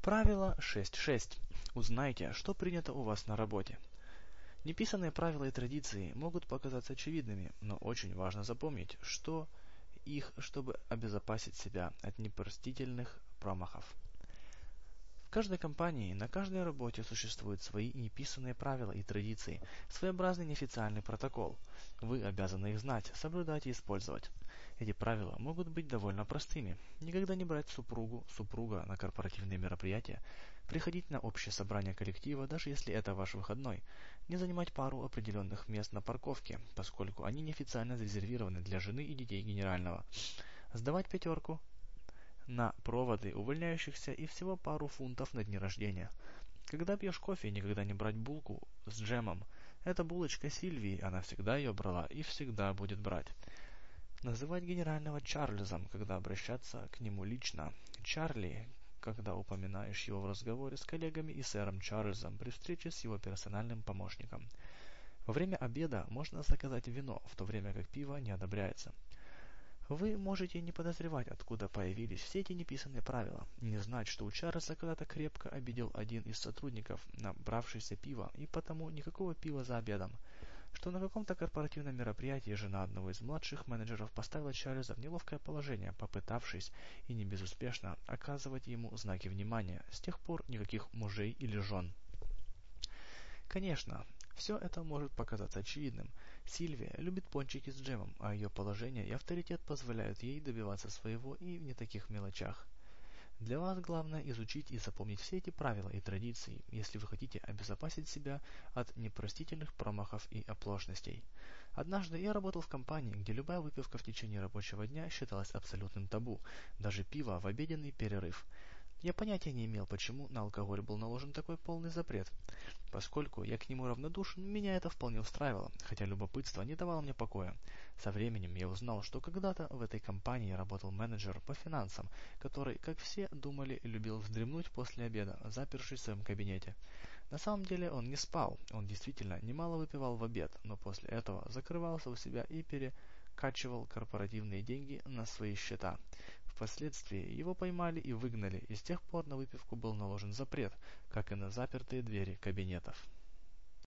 Правило 6.6. Узнайте, что принято у вас на работе. Неписанные правила и традиции могут показаться очевидными, но очень важно запомнить, что их, чтобы обезопасить себя от непростительных промахов. В каждой компании, на каждой работе существуют свои неписанные правила и традиции, своеобразный неофициальный протокол. Вы обязаны их знать, соблюдать и использовать. Эти правила могут быть довольно простыми. Никогда не брать супруга на корпоративные мероприятия, приходить на общее собрание коллектива, даже если это ваш выходной, не занимать пару определенных мест на парковке, поскольку они неофициально зарезервированы для жены и детей генерального, сдавать пятерку на проводы увольняющихся и всего пару фунтов на дни рождения. Когда пьешь кофе, никогда не брать булку с джемом. Это булочка Сильвии, она всегда ее брала и всегда будет брать. Называть генерального Чарльзом, когда обращаться к нему лично. Чарли, когда упоминаешь его в разговоре с коллегами, и сэром Чарльзом при встрече с его персональным помощником. Во время обеда можно заказать вино, в то время как пиво не одобряется. Вы можете не подозревать, откуда появились все эти неписанные правила, не знать, что у Чарльза когда-то крепко обидел один из сотрудников, набравшийся пива, и потому никакого пива за обедом, что на каком-то корпоративном мероприятии жена одного из младших менеджеров поставила Чарльза в неловкое положение, попытавшись и не безуспешно оказывать ему знаки внимания. С тех пор никаких мужей или жен. Конечно, все это может показаться очевидным. Сильвия любит пончики с джемом, а ее положение и авторитет позволяют ей добиваться своего и в не таких мелочах. Для вас главное изучить и запомнить все эти правила и традиции, если вы хотите обезопасить себя от непростительных промахов и оплошностей. Однажды я работал в компании, где любая выпивка в течение рабочего дня считалась абсолютным табу, даже пиво в обеденный перерыв. Я понятия не имел, почему на алкоголь был наложен такой полный запрет. Поскольку я к нему равнодушен, меня это вполне устраивало, хотя любопытство не давало мне покоя. Со временем я узнал, что когда-то в этой компании работал менеджер по финансам, который, как все думали, любил вздремнуть после обеда, запершись в своем кабинете. На самом деле он не спал, он действительно немало выпивал в обед, но после этого закрывался у себя и перекачивал корпоративные деньги на свои счета. Впоследствии его поймали и выгнали, и с тех пор на выпивку был наложен запрет, как и на запертые двери кабинетов.